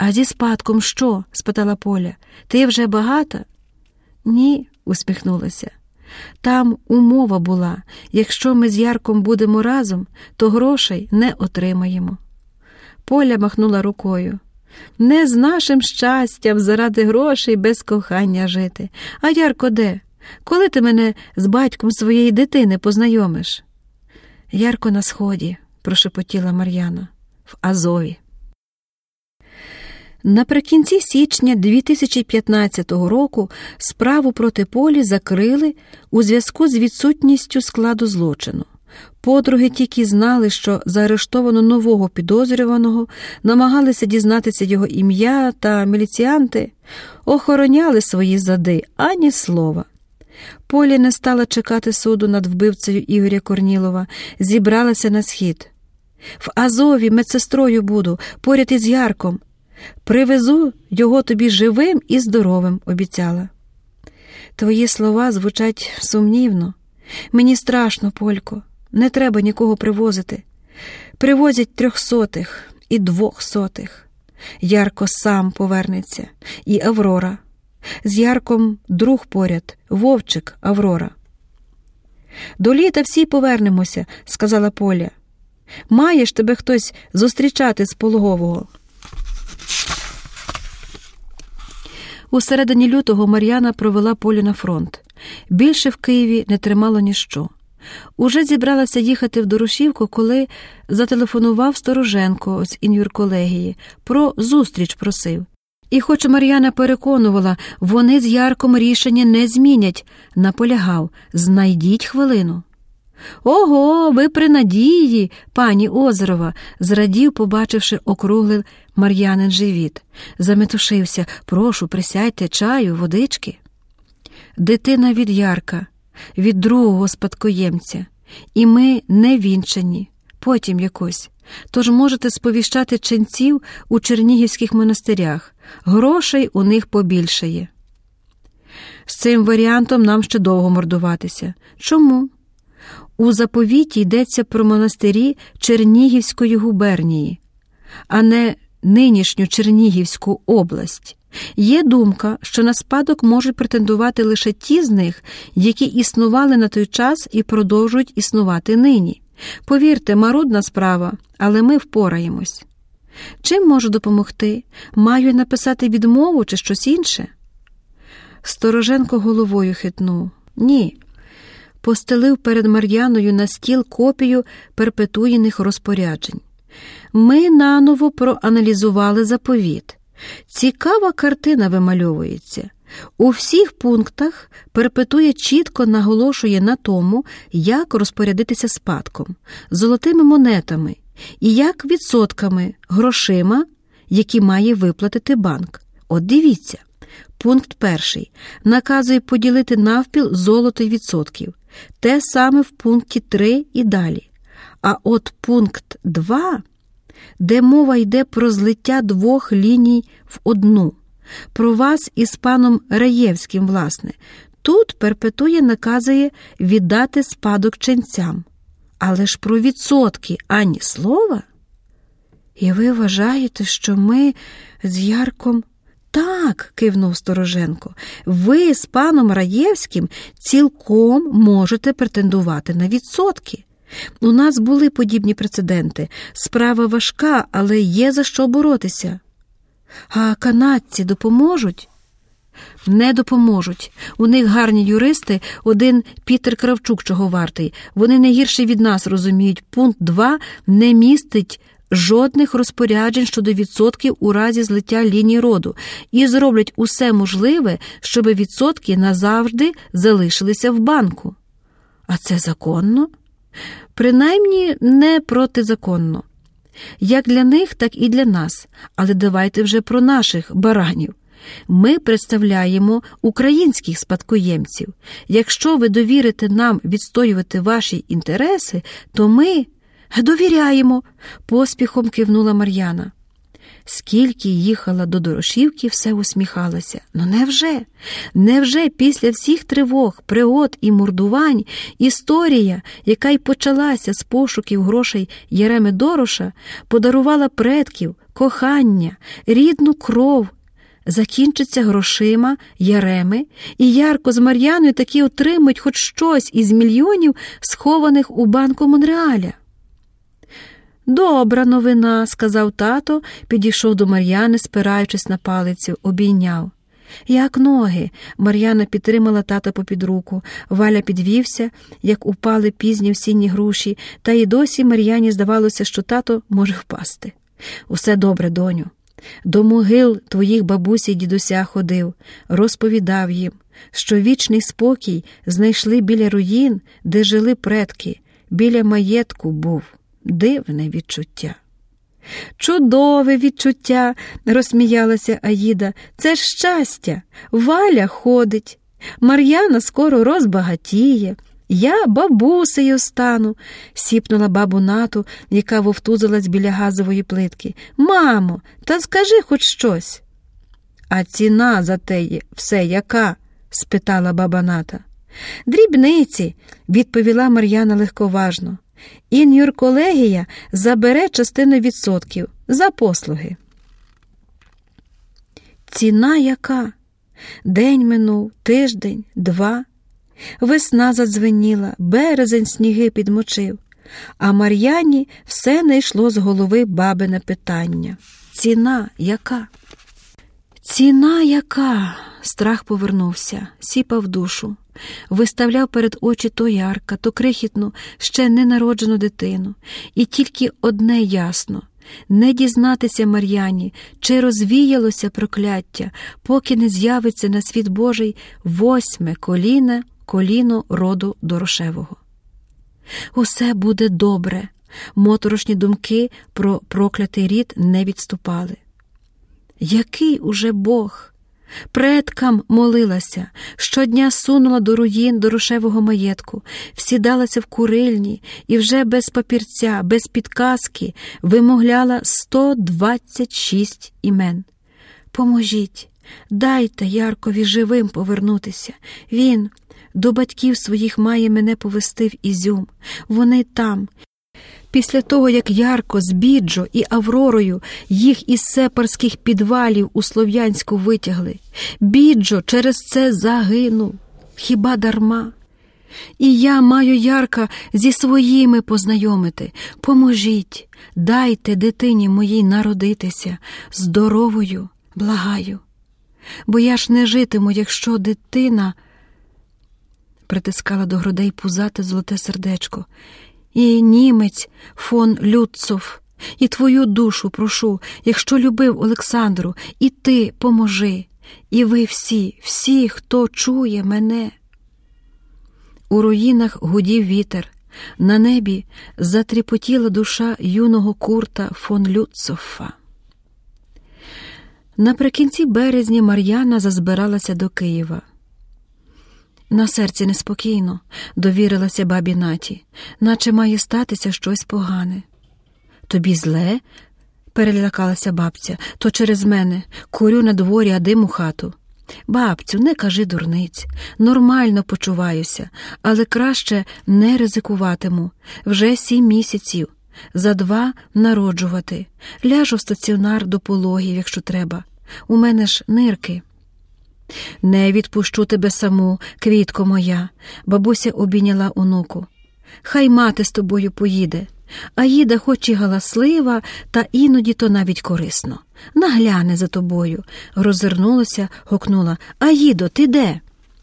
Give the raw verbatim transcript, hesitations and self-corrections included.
«А зі спадком що?» – спитала Поля. «Ти вже багата?» «Ні», – усміхнулася. «Там умова була, якщо ми з Ярком будемо разом, то грошей не отримаємо». Поля махнула рукою. «Не з нашим щастям заради грошей без кохання жити. А Ярко де? Коли ти мене з батьком своєї дитини познайомиш?» «Ярко на сході», – прошепотіла Мар'яна, – «в Азові». Наприкінці січня дві тисячі п'ятнадцятого року справу проти Полі закрили у зв'язку з відсутністю складу злочину. Подруги тільки знали, що заарештовано нового підозрюваного, намагалися дізнатися його ім'я, та міліціянти охороняли свої зади, ані слова. Поля не стала чекати суду над вбивцею Ігоря Корнілова, зібралася на схід. «В Азові медсестрою буду, поряд із Ярком. Привезу його тобі живим і здоровим», – обіцяла. «Твої слова звучать сумнівно. Мені страшно, Полько. Не треба нікого привозити. Привозять трьохсотих і двохсотих. Ярко сам повернеться. І Аврора. З Ярком друг поряд. Вовчик Аврора». «До літа всі повернемося», – сказала Поля. «Маєш тебе хтось зустрічати з пологового?» У середині лютого Мар'яна провела Полю на фронт. Більше в Києві не тримало ніщо. Уже зібралася їхати в Дорошівку, коли зателефонував Стороженко з ін'юрколегії. Про зустріч просив. І хоч Мар'яна переконувала, вони з Ярком рішення не змінять, наполягав: «Знайдіть хвилину». «Ого, ви при надії, пані Озерова!» – зрадів, побачивши округлий Мар'янин живіт. Заметушився: «Прошу, присядьте, чаю, водички». Дитина від Ярка, від другого спадкоємця. І ми не вінчані, потім якось. Тож можете сповіщати ченців у чернігівських монастирях. Грошей у них побільшає. З цим варіантом нам ще довго мордуватися. Чому? У заповіті йдеться про монастирі Чернігівської губернії, а не нинішню Чернігівську область. Є думка, що на спадок можуть претендувати лише ті з них, які існували на той час і продовжують існувати нині. Повірте, марудна справа, але ми впораємось. Чим можу допомогти? Маю написати відмову чи щось інше?» Стороженко головою хитнув. «Ні». Постелив перед Мар'яною на стіл копію перпетуєних розпоряджень. «Ми наново проаналізували заповіт. Цікава картина вимальовується. У всіх пунктах перпетує чітко наголошує на тому, як розпорядитися спадком, золотими монетами і як відсотками, грошима, які має виплатити банк. От дивіться, пункт перший наказує поділити навпіл золото й відсотків. Те саме в пункті три і далі. А от пункт два, де мова йде про злиття двох ліній в одну, про вас із паном Раєвським, власне, тут перпетує наказує віддати спадок ченцям. Але ж про відсотки ані слова. І ви вважаєте, що ми з Ярком... «Так», – кивнув Стороженко, – «ви з паном Раєвським цілком можете претендувати на відсотки. У нас були подібні прецеденти. Справа важка, але є за що боротися». «А канадці допоможуть?» «Не допоможуть. У них гарні юристи, один Пітер Кравчук чого вартий. Вони не гірше від нас розуміють. Пункт два не містить жодних розпоряджень щодо відсотків у разі злиття ліній роду і зроблять усе можливе, щоб відсотки назавжди залишилися в банку». «А це законно?» «Принаймні не протизаконно. Як для них, так і для нас. Але давайте вже про наших баранів. Ми представляємо українських спадкоємців. Якщо ви довірите нам відстоювати ваші інтереси, то ми...» «Довіряємо», – поспіхом кивнула Мар'яна. Скільки їхала до Дорошівки, все усміхалася. Ну невже? Невже після всіх тривог, пригод і мордувань історія, яка й почалася з пошуків грошей Єреми Дороша, подарувала предків, кохання, рідну кров закінчиться грошима Яреми, і Ярко з Мар'яною таки отримують хоч щось із мільйонів, схованих у банку Монреаля. «Добра новина», – сказав тато, підійшов до Мар'яни, спираючись на палицю, обійняв. «Як ноги?» – Мар'яна підтримала тата попід руку. Валя підвівся, як упали пізні осінні груші, та й досі Мар'яні здавалося, що тато може впасти. «Усе добре, доню. До могил твоїх бабусі й дідуся ходив, розповідав їм, що вічний спокій знайшли біля руїн, де жили предки, біля маєтку був. Дивне відчуття». «Чудове відчуття», – розсміялася Аїда. «Це ж щастя. Валя ходить. Мар'яна скоро розбагатіє. Я бабусею стану», – сіпнула бабу Нату, яка вовтузилась біля газової плитки. «Мамо, та скажи хоч щось». «А ціна за те все яка?» – спитала баба Ната. «Дрібниці», – відповіла Мар'яна легковажно. «Ін'юрколегія забере частину відсотків за послуги». Ціна яка? День минув, тиждень, два. Весна задзвеніла, березень сніги підмочив, а Мар'яні все не йшло з голови бабине питання. Ціна яка? Ціна яка? Страх повернувся, сіпав душу. Виставляв перед очі то Ярка, то крихітну, ще ненароджену дитину. І тільки одне ясно – не дізнатися Мар'яні, чи розвіялося прокляття, поки не з'явиться на світ Божий восьме коліно, коліно роду Дорошевого. Усе буде добре. Моторошні думки про проклятий рід не відступали. Який уже Бог? Предкам молилася, щодня сунула до руїн Дорошевого маєтку, всідалася в курильні і вже без папірця, без підказки вимовляла сто двадцять шість імен. «Поможіть, дайте Яркові живим повернутися. Він до батьків своїх має мене повести в Ізюм. Вони там». Після того, як Ярко з Біджо і Авророю їх із сепарських підвалів у Слов'янську витягли, Біджо через це загинув. Хіба дарма? І я маю Ярка зі своїми познайомити. Поможіть, дайте дитині моїй народитися, здоровою, благаю. Бо я ж не житиму, якщо дитина... Притискала до грудей пузате золоте сердечко. І німець фон Люцов, і твою душу прошу, якщо любив Олександру, і ти поможи, і ви всі, всі, хто чує мене. У руїнах гудів вітер, на небі затріпотіла душа юного Курта фон Люцофа. Наприкінці березня Мар'яна зазбиралася до Києва. На серці неспокійно, довірилася бабі Наті, наче має статися щось погане. «Тобі зле?» – перелякалася бабця. «То через мене. Курю на дворі, а дим у хату». «Бабцю, не кажи дурниць. Нормально почуваюся, але краще не ризикуватиму. Вже сім місяців. За два народжувати. Ляжу в стаціонар до пологів, якщо треба. У мене ж нирки». «Не відпущу тебе саму, квітко моя», – бабуся обійняла онуку. «Хай мати з тобою поїде. Аїда хоч і галаслива, та іноді то навіть корисно. Нагляне за тобою». Роззирнулася, гукнула: «Аїдо, ти де?»